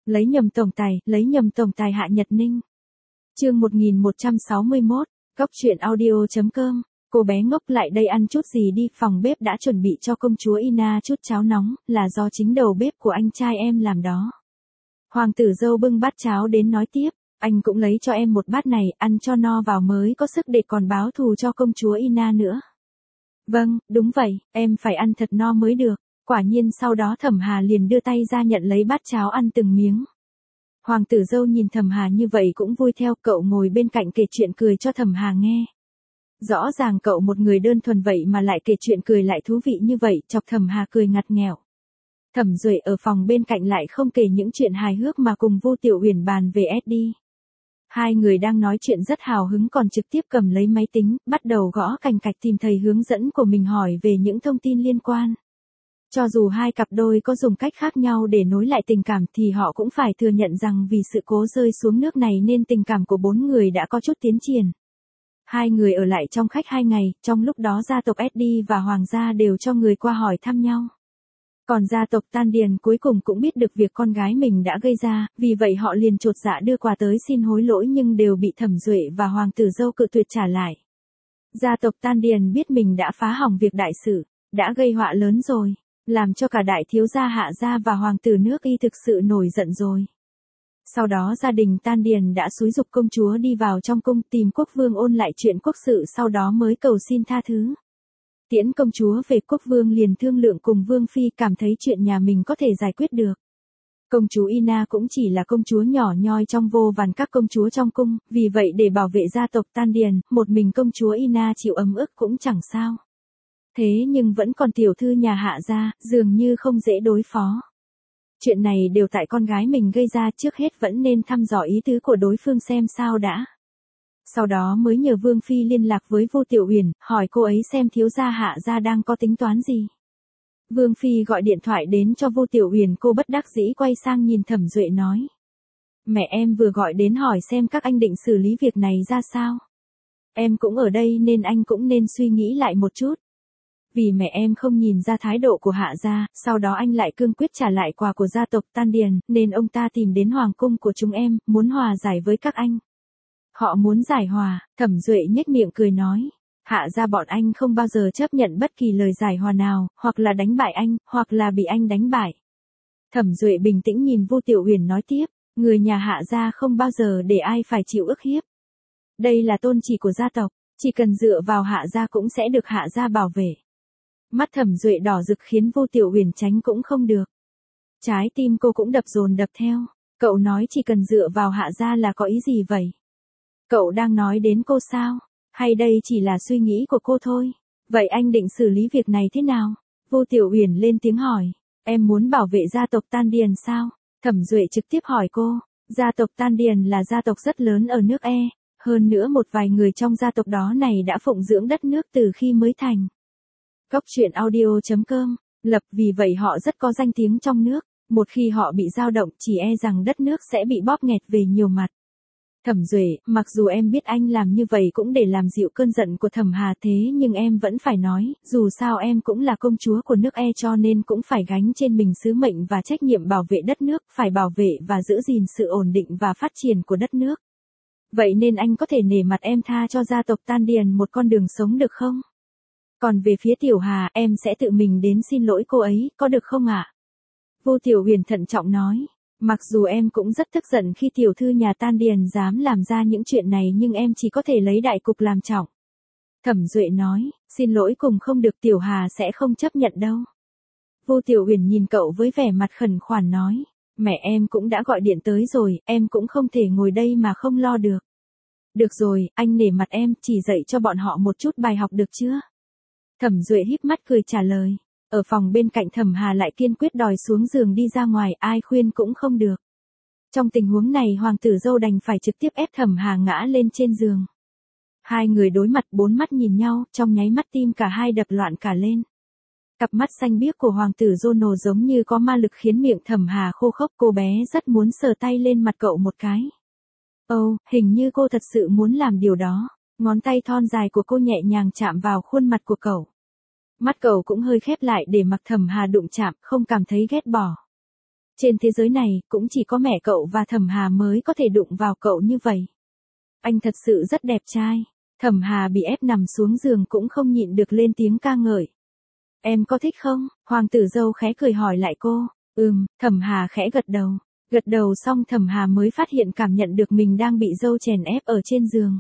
lấy nhầm tổng tài Hạ Nhật Ninh. Chương 1161, Cóc truyện audio.com. Cô bé ngốc lại đây ăn chút gì đi, phòng bếp đã chuẩn bị cho công chúa Ina chút cháo nóng, là do chính đầu bếp của anh trai em làm đó. Hoàng tử dâu bưng bát cháo đến nói tiếp, anh cũng lấy cho em một bát này, ăn cho no vào mới có sức để còn báo thù cho công chúa Ina nữa. Vâng, đúng vậy, em phải ăn thật no mới được. Quả nhiên sau đó Thẩm Hà liền đưa tay ra nhận lấy bát cháo ăn từng miếng. Hoàng tử dâu nhìn Thẩm Hà như vậy cũng vui theo, cậu ngồi bên cạnh kể chuyện cười cho Thẩm Hà nghe. Rõ ràng cậu một người đơn thuần vậy mà lại kể chuyện cười lại thú vị như vậy, chọc Thẩm Hà cười ngặt nghèo. Thẩm Duệ ở phòng bên cạnh lại không kể những chuyện hài hước mà cùng Vô Tiểu Uyển bàn về SD. Hai người đang nói chuyện rất hào hứng còn trực tiếp cầm lấy máy tính, bắt đầu gõ cành cạch tìm thầy hướng dẫn của mình hỏi về những thông tin liên quan. Cho dù hai cặp đôi có dùng cách khác nhau để nối lại tình cảm thì họ cũng phải thừa nhận rằng vì sự cố rơi xuống nước này nên tình cảm của bốn người đã có chút tiến triển. Hai người ở lại trong khách 2 ngày, trong lúc đó gia tộc SD và Hoàng gia đều cho người qua hỏi thăm nhau. Còn gia tộc Tan Điền cuối cùng cũng biết được việc con gái mình đã gây ra, vì vậy họ liền chột dạ đưa quà tới xin hối lỗi nhưng đều bị Thẩm Duệ và Hoàng tử dâu cự tuyệt trả lại. Gia tộc Tan Điền biết mình đã phá hỏng việc đại sự, đã gây họa lớn rồi, làm cho cả đại thiếu gia Hạ gia và hoàng tử nước Y thực sự nổi giận rồi. Sau đó gia đình Tan Điền đã xúi giục công chúa đi vào trong cung tìm quốc vương ôn lại chuyện quốc sự, sau đó mới cầu xin tha thứ. Tiễn công chúa về, quốc vương liền thương lượng cùng vương phi, cảm thấy chuyện nhà mình có thể giải quyết được. Công chúa Ina cũng chỉ là công chúa nhỏ nhoi trong vô vàn các công chúa trong cung, vì vậy để bảo vệ gia tộc Tan Điền, một mình công chúa Ina chịu ấm ức cũng chẳng sao. Thế nhưng vẫn còn tiểu thư nhà Hạ gia, dường như không dễ đối phó. Chuyện này đều tại con gái mình gây ra, trước hết vẫn nên thăm dò ý tứ của đối phương xem sao đã. Sau đó mới nhờ Vương Phi liên lạc với Vô Tiểu Uyển, hỏi cô ấy xem thiếu gia Hạ gia đang có tính toán gì. Vương Phi gọi điện thoại đến cho Vô Tiểu Uyển, cô bất đắc dĩ quay sang nhìn Thẩm Duệ nói. Mẹ em vừa gọi đến hỏi xem các anh định xử lý việc này ra sao. Em cũng ở đây nên anh cũng nên suy nghĩ lại một chút. Vì mẹ em không nhìn ra thái độ của Hạ gia, sau đó anh lại cương quyết trả lại quà của gia tộc Tan Điền, nên ông ta tìm đến hoàng cung của chúng em, muốn hòa giải với các anh. Họ muốn giải hòa, Thẩm Duệ nhếch miệng cười nói. Hạ gia bọn anh không bao giờ chấp nhận bất kỳ lời giải hòa nào, hoặc là đánh bại anh, hoặc là bị anh đánh bại. Thẩm Duệ bình tĩnh nhìn Vô Tiểu Uyển nói tiếp, người nhà Hạ gia không bao giờ để ai phải chịu ức hiếp. Đây là tôn chỉ của gia tộc, chỉ cần dựa vào Hạ gia cũng sẽ được Hạ gia bảo vệ. Mắt Thẩm Duệ đỏ rực khiến Vô Tiểu Uyển tránh cũng không được. Trái tim cô cũng đập dồn đập theo. Cậu nói chỉ cần dựa vào Hạ gia là có ý gì vậy? Cậu đang nói đến cô sao? Hay đây chỉ là suy nghĩ của cô thôi? Vậy anh định xử lý việc này thế nào? Vô Tiểu Uyển lên tiếng hỏi. Em muốn bảo vệ gia tộc Tan Điền sao? Thẩm Duệ trực tiếp hỏi cô. Gia tộc Tan Điền là gia tộc rất lớn ở nước E. Hơn nữa một vài người trong gia tộc đó này đã phụng dưỡng đất nước từ khi mới thành. Cóc truyện audio.com, lập vì vậy họ rất có danh tiếng trong nước, một khi họ bị dao động chỉ e rằng đất nước sẽ bị bóp nghẹt về nhiều mặt. Thẩm Duệ, mặc dù em biết anh làm như vậy cũng để làm dịu cơn giận của Thẩm Hà thế nhưng em vẫn phải nói, dù sao em cũng là công chúa của nước E cho nên cũng phải gánh trên mình sứ mệnh và trách nhiệm bảo vệ đất nước, phải bảo vệ và giữ gìn sự ổn định và phát triển của đất nước. Vậy nên anh có thể nể mặt em tha cho gia tộc Tan Điền một con đường sống được không? Còn về phía Tiểu Hà, em sẽ tự mình đến xin lỗi cô ấy, có được không ạ? Vô Tiểu Uyển thận trọng nói, mặc dù em cũng rất tức giận khi tiểu thư nhà Tan Điền dám làm ra những chuyện này nhưng em chỉ có thể lấy đại cục làm trọng. Thẩm Duệ nói, xin lỗi cùng không được, Tiểu Hà sẽ không chấp nhận đâu. Vô Tiểu Uyển nhìn cậu với vẻ mặt khẩn khoản nói, mẹ em cũng đã gọi điện tới rồi, em cũng không thể ngồi đây mà không lo được. Được rồi, anh nể mặt em, chỉ dạy cho bọn họ một chút bài học được chưa? Thẩm Duệ híp mắt cười trả lời. Ở phòng bên cạnh Thẩm Hà lại kiên quyết đòi xuống giường đi ra ngoài, ai khuyên cũng không được. Trong tình huống này hoàng tử dâu đành phải trực tiếp ép Thẩm Hà ngã lên trên giường. Hai người đối mặt, bốn mắt nhìn nhau, trong nháy mắt tim cả hai đập loạn cả lên. Cặp mắt xanh biếc của hoàng tử Jono giống như có ma lực khiến miệng Thẩm Hà khô khốc, cô bé rất muốn sờ tay lên mặt cậu một cái. Hình như cô thật sự muốn làm điều đó. Ngón tay thon dài của cô nhẹ nhàng chạm vào khuôn mặt của cậu. Mắt cậu cũng hơi khép lại để mặc Thẩm Hà đụng chạm, không cảm thấy ghét bỏ. Trên thế giới này, cũng chỉ có mẹ cậu và Thẩm Hà mới có thể đụng vào cậu như vậy. Anh thật sự rất đẹp trai. Thẩm Hà bị ép nằm xuống giường cũng không nhịn được lên tiếng ca ngợi. Em có thích không? Hoàng tử dâu khẽ cười hỏi lại cô. Thẩm Hà khẽ gật đầu. Gật đầu xong Thẩm Hà mới phát hiện cảm nhận được mình đang bị dâu chèn ép ở trên giường.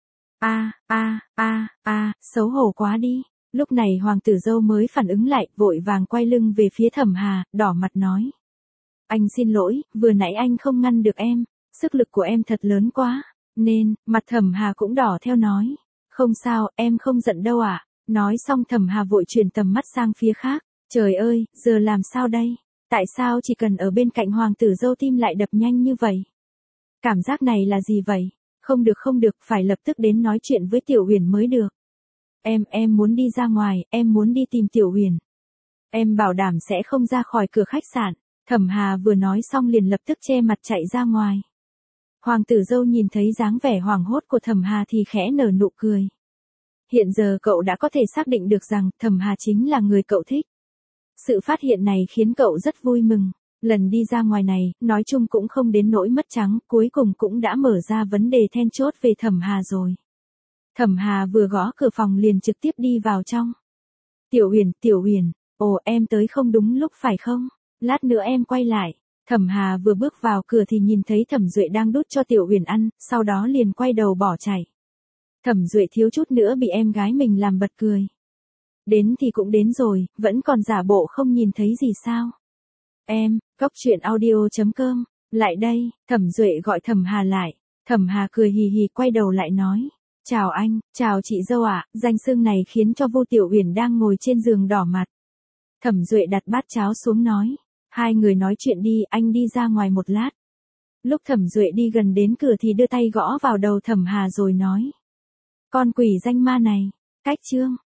Xấu hổ quá đi. Lúc này hoàng tử dâu mới phản ứng lại, vội vàng quay lưng về phía Thẩm Hà, đỏ mặt nói. Anh xin lỗi, vừa nãy anh không ngăn được em, sức lực của em thật lớn quá, nên, mặt Thẩm Hà cũng đỏ theo nói. Không sao, em không giận đâu ạ. Nói xong Thẩm Hà vội chuyển tầm mắt sang phía khác. Trời ơi, giờ làm sao đây? Tại sao chỉ cần ở bên cạnh hoàng tử dâu tim lại đập nhanh như vậy? Cảm giác này là gì vậy? Không được, phải lập tức đến nói chuyện với Tiểu Huyền mới được. Em muốn đi ra ngoài, em muốn đi tìm Tiểu Huyền. Em bảo đảm sẽ không ra khỏi cửa khách sạn. Thẩm Hà vừa nói xong liền lập tức che mặt chạy ra ngoài. Hoàng tử dâu nhìn thấy dáng vẻ hoảng hốt của Thẩm Hà thì khẽ nở nụ cười. Hiện giờ cậu đã có thể xác định được rằng Thẩm Hà chính là người cậu thích. Sự phát hiện này khiến cậu rất vui mừng. Lần đi ra ngoài này, nói chung cũng không đến nỗi mất trắng, cuối cùng cũng đã mở ra vấn đề then chốt về Thẩm Hà rồi. Thẩm Hà vừa gõ cửa phòng liền trực tiếp đi vào trong. Tiểu Huyền, ồ em tới không đúng lúc phải không? Lát nữa em quay lại. Thẩm Hà vừa bước vào cửa thì nhìn thấy Thẩm Duệ đang đút cho Tiểu Huyền ăn, sau đó liền quay đầu bỏ chạy. Thẩm Duệ thiếu chút nữa bị em gái mình làm bật cười. Đến thì cũng đến rồi, vẫn còn giả bộ không nhìn thấy gì sao? Em, coctruyện.audio.com, lại đây, Thẩm Duệ gọi Thẩm Hà lại. Thẩm Hà cười hì hì quay đầu lại nói. Chào anh, chào chị dâu ạ, danh xưng này khiến cho Vu Tiểu Huyền đang ngồi trên giường đỏ mặt. Thẩm Duệ đặt bát cháo xuống nói. Hai người nói chuyện đi, anh đi ra ngoài một lát. Lúc Thẩm Duệ đi gần đến cửa thì đưa tay gõ vào đầu Thẩm Hà rồi nói. Con quỷ danh ma này, cách chương.